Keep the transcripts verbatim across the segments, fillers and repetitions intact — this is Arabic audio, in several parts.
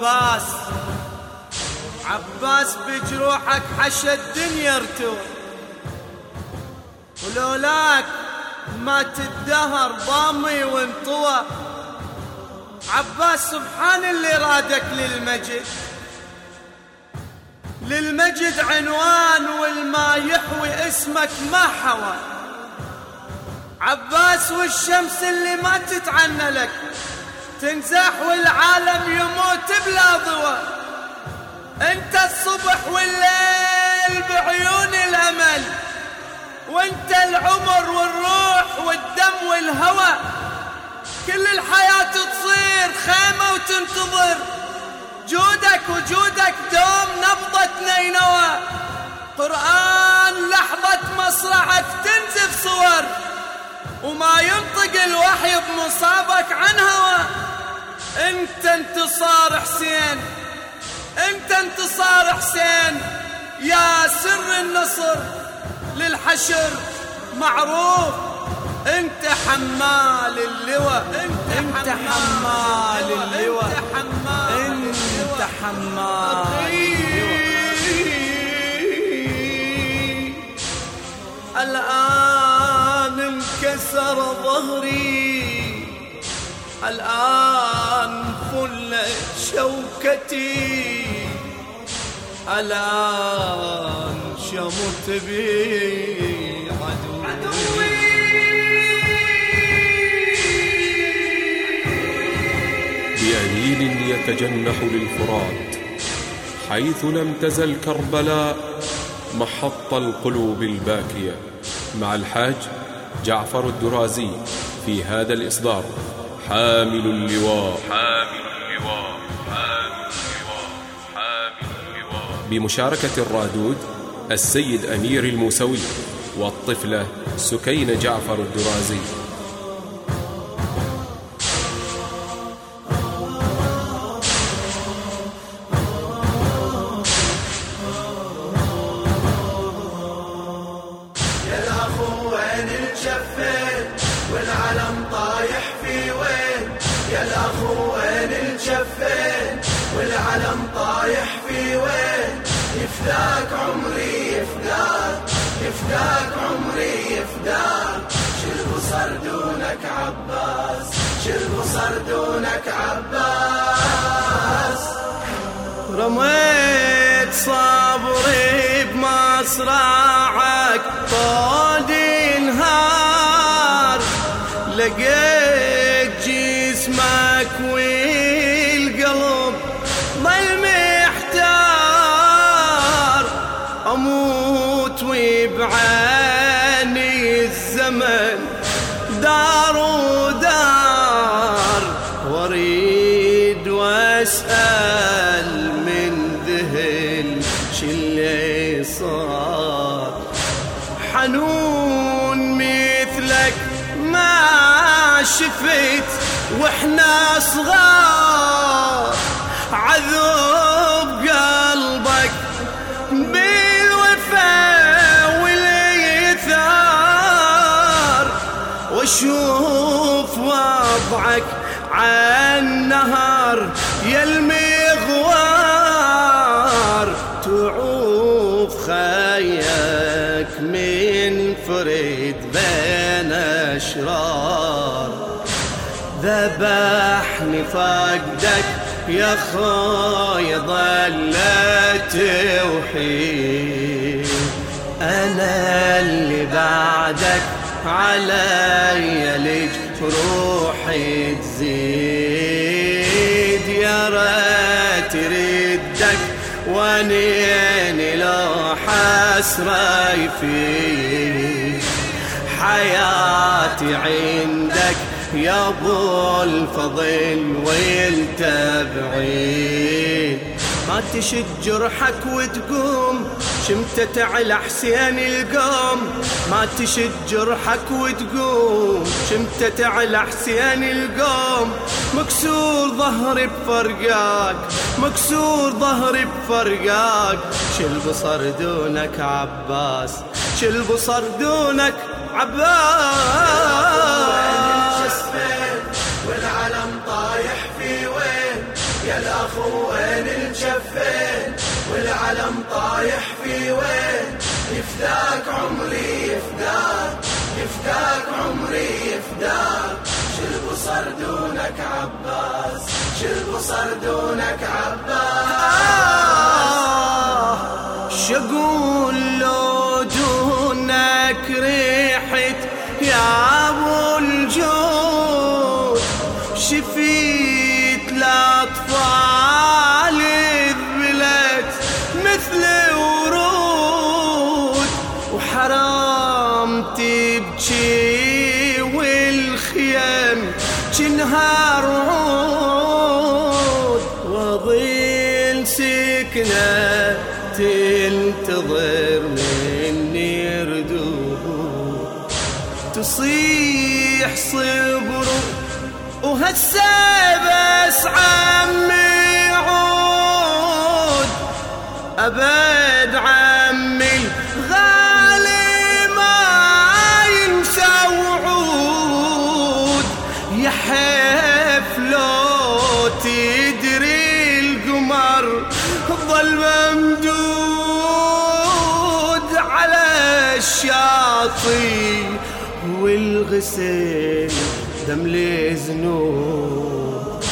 عباس، عباس بجروحك حشى الدنيا ارتوى، ولولاك مات الدهر ضامي وانطوى. عباس سبحان اللي رادك للمجد، للمجد عنوان والما يحوي اسمك ما حوى. عباس والشمس اللي ما تتعنى لك تنزاح والعالم يموت بلا ضوى. انت الصبح والليل بعيون الامل، وانت العمر والروح والدم والهوى. كل الحياة تصير خيمة وتنتظر جودك، وجودك دوم نبضة نينوى. قرآن لحظة مصرعك تنزف صور، وما ينطق الوحي بمصابك عن هوى. انت انتصار حسين، انت انتصار حسين، يا سر النصر للحشر معروف. انت حمال اللواء، انت, انت حمال اللواء، انت حمال اللواء. الآن انكسر ظهري، الآن فلت شوكتي، الآن شمت بي عدوي. بأنين يتجنح للفرات، حيث لم تزل كربلاء محط القلوب الباكية. مع الحاج جعفر الدرازي في هذا الإصدار. حامل اللواء، حامل اللواء، حامل اللواء، حامل اللواء، بمشاركة الرادود السيد أمير الموسوي والطفلة سكينة جعفر الدرازي. والعلم طايح في وين يا الأخو، وين الجفين والعلم طايح في وين؟ يفداك عمري يفداك، يفداك عمري يفداك. شل بصر دونك عباس، شل بصر دونك عباس. رميت صبري بمصراعك طول نهار، لقيت جسمك والقلب ضل محتار. أموت وبعاني الزمن دار ودار، واريد واسأل من ذهل شلي صار. حنون مثلك ما شفت واحنا صغار، عذب قلبك بالوفا والايثار. واشوف وضعك عالنهر يا المغوار، تعوف خيك من فريد بين أشرار. ذبحني فقدك يا خوي ظلت توحيد، أنا اللي بعدك علي لج روحي تزيد. يا ريت ردك وانيني لو حسري فيك، حياتي عندك يا ابو الفضل وانت بعيد. ما تشد جرحك وتقوم شمتت على حسين القوم، ما تشد جرحك وتقوم شمتت على حسين القوم. مكسور ظهري بفرقاك، مكسور ظهري بفرقاك. شل بصر دونك عباس، شل بصر دونك عباس. والعلم طايح في وين يا الأخو، والعلم طايح في وين يفداك عمري يفداك يفداك عمري يفداك شل بصر دونك عباس شل بصر دونك عباس شقول لو دونك ريحة يا ابو الجود شفيت الاطفال ذبلت مثل ورود وحرام تبكي والخيم جنها رعود وظل سكنة تنتظر مني ردود تصيح صبر وهسه بس عمي عود أبد عمي الغالي ما ينسى وعود يحف لو تدري القمر ظل ممدود على الشاطئ والغسل دم لي زنود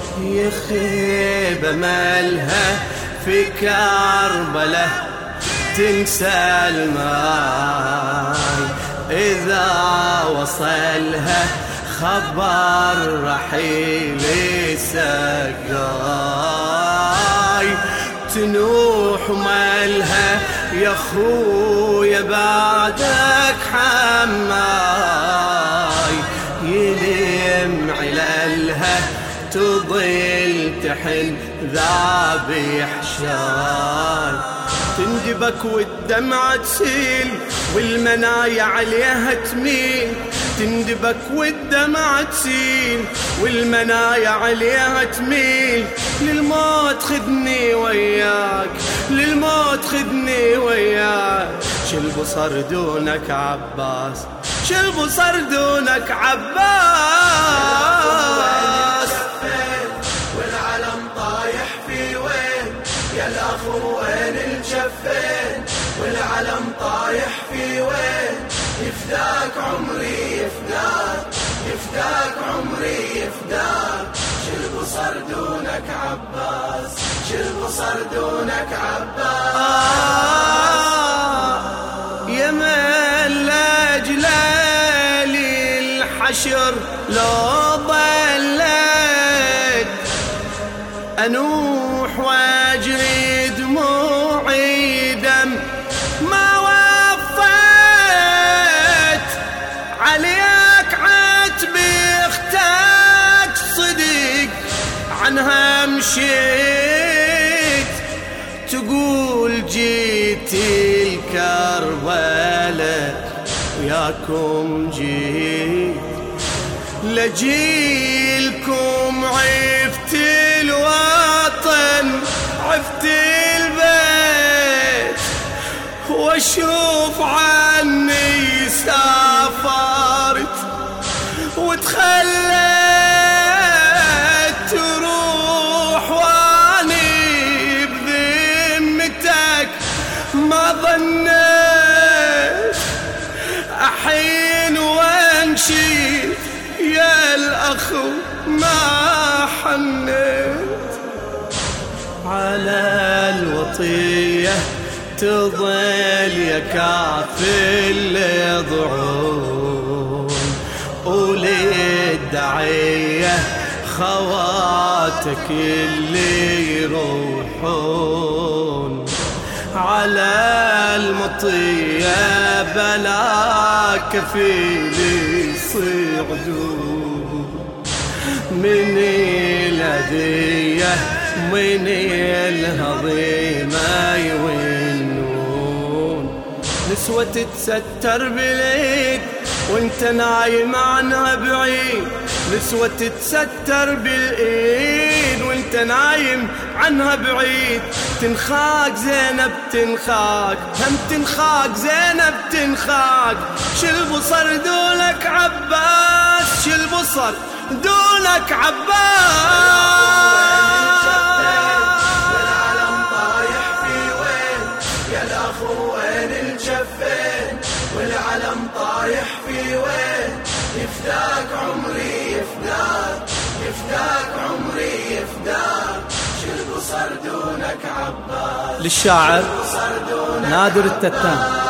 يخيب مالها في كربله تنسى الماي إذا وصلها خبر رحيل سقاي تنوح مالها يا خويا بعدك حماي يلم علالها تضل تحن ذابح شاي تندبك والدمعة تسيل والمنايا عليها تميل تندبك والدمعة تسيل والمنايا عليها تميل للموت خذني وياك للموت خذني وياك شل بصر دونك عباس شل بصر دونك عباس والعلم طايح في وين يا الأخو وين الجفين والعلم طايح في وين يفداك عمري يفداك يفداك عمري يفداك شل بصر دونك عباس شل بصر دونك عباس آه يا من لاجلالي الحشر لو ضلت أنوح واجري دموعي دم ما وفيت عليك عتبي اختك صدق عنها مشيت تقول جيتي الكربلة وياكم جيت لجيلكم عفت الوطن عفت البيت واشوف عني سافرت وتخليت تروح واني بذمتك ما ظنيت أحين وانشيت يا الأخو ما حنيت على الوطية تظل يا كافل ضعون وللدعية خواتك اللي يروحون على المطية بلا كفيل يصعدون من الهدية من الهضيمة يونون نسوة تتستر بالعيد وانت نايم عنها بعيد نسوة تتستر بالعيد وانت نايم عنها بعيد تنخاك زينب تنخاك هم تنخاك زينب تنخاك شل بصر دونك عباس شل بصر دونك عباس والعلم طايح في وين في وين يفداك عمري يفداك يفداك عمري يفداك شل بصر دونك عباس للشاعر نادر التتان.